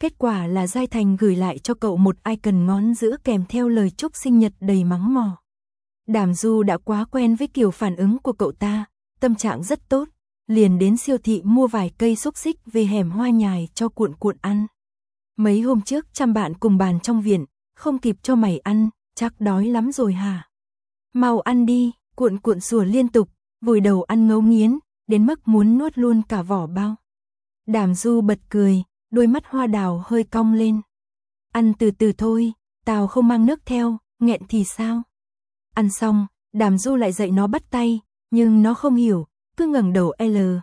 Kết quả là Giai Thành gửi lại cho cậu một icon ngón giữa kèm theo lời chúc sinh nhật đầy mắng mỏ. Đàm Du đã quá quen với kiểu phản ứng của cậu ta, tâm trạng rất tốt, liền đến siêu thị mua vài cây xúc xích về hẻm Hoa Nhài cho cuộn cuộn ăn. Mấy hôm trước chăm bạn cùng bàn trong viện, không kịp cho mày ăn, chắc đói lắm rồi hả? Mau ăn đi, cuộn cuộn sủa liên tục, vùi đầu ăn ngấu nghiến, đến mức muốn nuốt luôn cả vỏ bao. Đàm Du bật cười, đôi mắt hoa đào hơi cong lên. Ăn từ từ thôi, tao không mang nước theo, nghẹn thì sao? Ăn xong, Đàm Du lại dạy nó bắt tay, nhưng nó không hiểu, cứ ngẩng đầu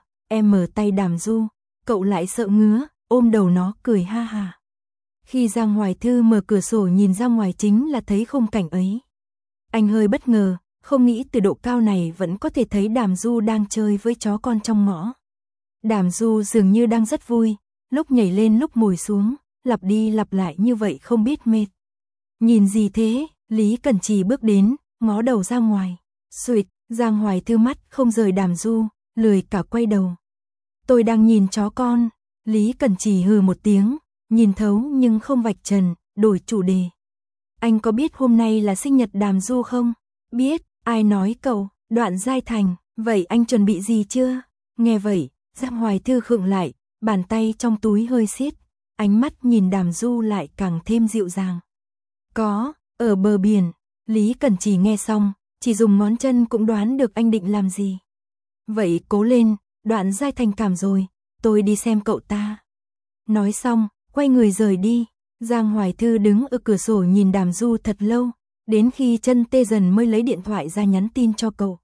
tay Đàm Du, cậu lại sợ ngứa, ôm đầu nó cười ha ha. Khi Giang Hoài Thư mở cửa sổ nhìn ra ngoài chính là thấy khung cảnh ấy. Anh hơi bất ngờ, không nghĩ từ độ cao này vẫn có thể thấy Đàm Du đang chơi với chó con trong ngõ. Đàm Du dường như đang rất vui, lúc nhảy lên lúc ngồi xuống, lặp đi lặp lại như vậy không biết mệt. Nhìn gì thế? Lý Cẩn Trì bước đến, ngó đầu ra ngoài. Xuỵt, Giang Hoài Thư mắt không rời Đàm Du, lười cả quay đầu. Tôi đang nhìn chó con. Lý Cẩn Trì hừ một tiếng, nhìn thấu nhưng không vạch trần, đổi chủ đề. Anh có biết hôm nay là sinh nhật Đàm Du không? Biết, ai nói cậu? Đoạn Giai Thành, vậy anh chuẩn bị gì chưa? Nghe vậy, Giang Hoài Thư khựng lại, bàn tay trong túi hơi siết, ánh mắt nhìn Đàm Du lại càng thêm dịu dàng. Có, ở bờ biển. Lý Cẩn Trì nghe xong, chỉ dùng ngón chân cũng đoán được anh định làm gì. Vậy cố lên, Đoạn Giai Thành cảm rồi, tôi đi xem cậu ta. Nói xong, quay người rời đi. Giang Hoài Thư đứng ở cửa sổ nhìn Đàm Du thật lâu, đến khi chân tê dần mới lấy điện thoại ra nhắn tin cho cậu.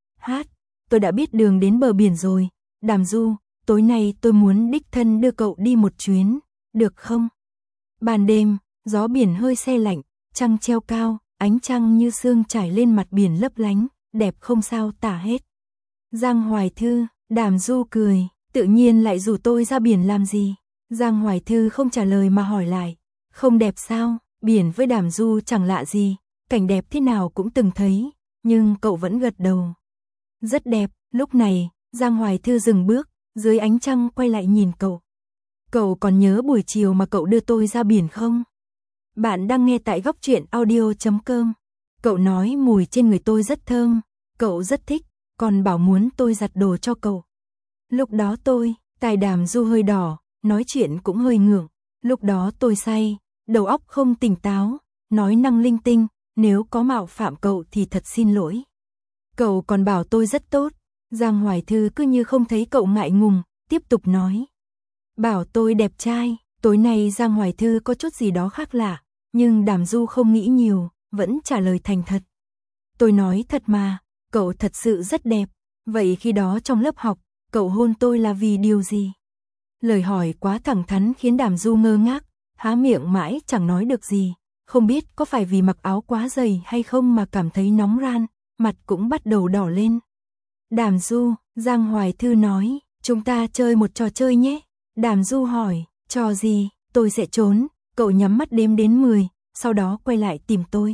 Tôi đã biết đường đến bờ biển rồi, Đàm Du, tối nay tôi muốn đích thân đưa cậu đi một chuyến, được không? Ban đêm, gió biển hơi se lạnh, trăng treo cao, ánh trăng như sương trải lên mặt biển lấp lánh, đẹp không sao tả hết. Giang Hoài Thư, Đàm Du cười, tự nhiên lại rủ tôi ra biển làm gì? Giang Hoài Thư không trả lời mà hỏi lại, không đẹp sao? Biển với Đàm Du chẳng lạ gì, cảnh đẹp thế nào cũng từng thấy, nhưng cậu vẫn gật đầu. Rất đẹp. Lúc này, Giang Hoài Thư dừng bước, dưới ánh trăng quay lại nhìn cậu. Cậu còn nhớ buổi chiều mà cậu đưa tôi ra biển không? Bạn đang nghe tại Góc Truyện Audio.com. Cậu nói mùi trên người tôi rất thơm, cậu rất thích, còn bảo muốn tôi giặt đồ cho cậu. Lúc đó tai Đàm Du hơi đỏ, nói chuyện cũng hơi ngượng. Lúc đó tôi say, đầu óc không tỉnh táo, nói năng linh tinh, nếu có mạo phạm cậu thì thật xin lỗi. Cậu còn bảo tôi rất tốt. Giang Hoài Thư cứ như không thấy cậu ngại ngùng, tiếp tục nói. Bảo tôi đẹp trai. Tối nay Giang Hoài Thư có chút gì đó khác lạ, nhưng Đàm Du không nghĩ nhiều, vẫn trả lời thành thật. Tôi nói thật mà, cậu thật sự rất đẹp. Vậy khi đó trong lớp học, cậu hôn tôi là vì điều gì? Lời hỏi quá thẳng thắn khiến Đàm Du ngơ ngác, há miệng mãi chẳng nói được gì. Không biết có phải vì mặc áo quá dày hay không mà cảm thấy nóng ran, mặt cũng bắt đầu đỏ lên. Đàm Du, Giang Hoài Thư nói, chúng ta chơi một trò chơi nhé. Đàm Du hỏi, trò gì? Tôi sẽ trốn. Cậu nhắm mắt đếm đến 10, sau đó quay lại tìm tôi.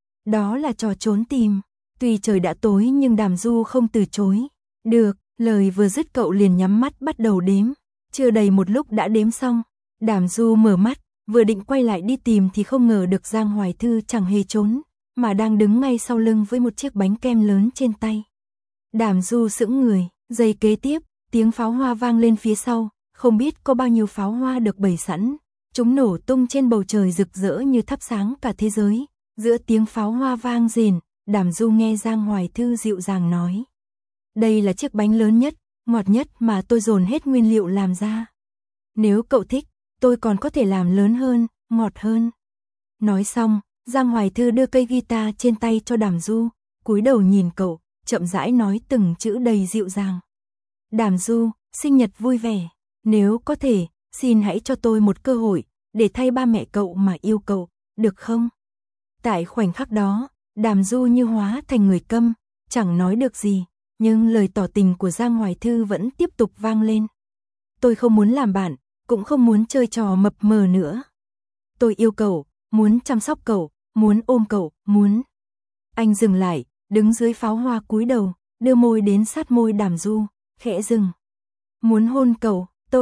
Đó là trò trốn tìm. Tuy trời đã tối nhưng Đàm Du không từ chối. Được, lời vừa dứt cậu liền nhắm mắt bắt đầu đếm. Chưa đầy một lúc đã đếm xong. Đàm Du mở mắt, vừa định quay lại đi tìm thì không ngờ được Giang Hoài Thư chẳng hề trốn, mà đang đứng ngay sau lưng với một chiếc bánh kem lớn trên tay. Đàm Du sững người, giây kế tiếp, tiếng pháo hoa vang lên phía sau, không biết có bao nhiêu pháo hoa được bày sẵn. Chúng nổ tung trên bầu trời rực rỡ như thắp sáng cả thế giới. Giữa tiếng pháo hoa vang rền, Đàm Du nghe Giang Hoài Thư dịu dàng nói. Đây là chiếc bánh lớn nhất, ngọt nhất mà tôi dồn hết nguyên liệu làm ra. Nếu cậu thích, tôi còn có thể làm lớn hơn, ngọt hơn. Nói xong, Giang Hoài Thư đưa cây guitar trên tay cho Đàm Du, cúi đầu nhìn cậu, chậm rãi nói từng chữ đầy dịu dàng. Đàm Du, sinh nhật vui vẻ. Nếu có thể, xin hãy cho tôi một cơ hội, để thay ba mẹ cậu mà yêu cậu, được không? Tại khoảnh khắc đó, Đàm Du như hóa thành người câm, chẳng nói được gì, nhưng lời tỏ tình của Giang Hoài Thư vẫn tiếp tục vang lên. Tôi không muốn làm bạn, cũng không muốn chơi trò mập mờ nữa. Tôi yêu cậu, muốn chăm sóc cậu, muốn ôm cậu, muốn. Anh dừng lại, đứng dưới pháo hoa cúi đầu, đưa môi đến sát môi Đàm Du, khẽ dừng. Muốn hôn cậu,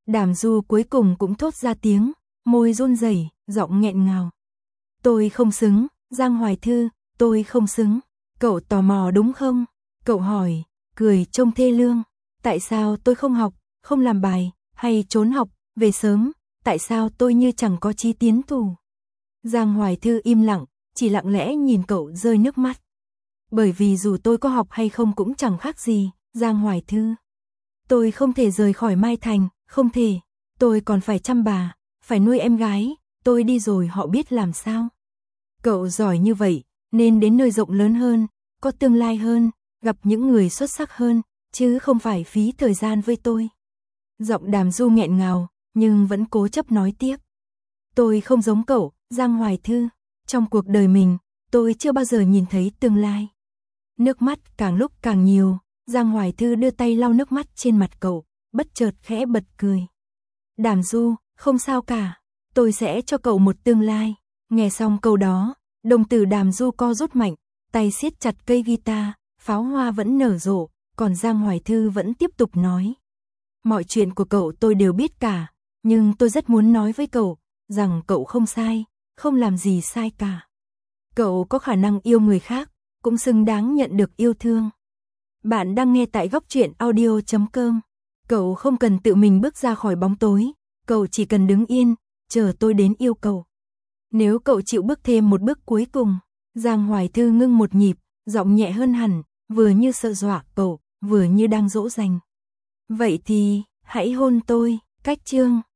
Đàm Du cuối cùng cũng thốt ra tiếng, môi run rẩy, giọng nghẹn ngào. Tôi không xứng, Giang Hoài Thư, tôi không xứng. Cậu tò mò đúng không? Cậu hỏi, cười trông thê lương. Tại sao tôi không học, không làm bài, hay trốn học, về sớm, tại sao tôi như chẳng có chí tiến thủ? Giang Hoài Thư im lặng, chỉ lặng lẽ nhìn cậu rơi nước mắt. Bởi vì dù tôi có học hay không cũng chẳng khác gì, Giang Hoài Thư. Tôi không thể rời khỏi Mai Thành, không thể. Tôi còn phải chăm bà, phải nuôi em gái, tôi đi rồi họ biết làm sao. Cậu giỏi như vậy, nên đến nơi rộng lớn hơn, có tương lai hơn, gặp những người xuất sắc hơn, chứ không phải phí thời gian với tôi. Giọng Đàm Du nghẹn ngào, nhưng vẫn cố chấp nói tiếp. Tôi không giống cậu, Giang Hoài Thư. Trong cuộc đời mình, tôi chưa bao giờ nhìn thấy tương lai. Nước mắt càng lúc càng nhiều, Giang Hoài Thư đưa tay lau nước mắt trên mặt cậu, bất chợt khẽ bật cười. Đàm Du, không sao cả, tôi sẽ cho cậu một tương lai. Nghe xong câu đó, đồng tử Đàm Du co rút mạnh, tay siết chặt cây guitar, pháo hoa vẫn nở rộ, còn Giang Hoài Thư vẫn tiếp tục nói. Mọi chuyện của cậu tôi đều biết cả, nhưng tôi rất muốn nói với cậu, rằng cậu không sai, không làm gì sai cả. Cậu có khả năng yêu người khác, cũng xứng đáng nhận được yêu thương. Bạn đang nghe tại Góc Truyện Audio.com. Cậu không cần tự mình bước ra khỏi bóng tối, cậu chỉ cần đứng yên, chờ tôi đến yêu cầu. Nếu cậu chịu bước thêm một bước cuối cùng, Giang Hoài Thư ngưng một nhịp, giọng nhẹ hơn hẳn, vừa như sợ dọa cậu, vừa như đang dỗ dành. Vậy thì, hãy hôn tôi, cách chương.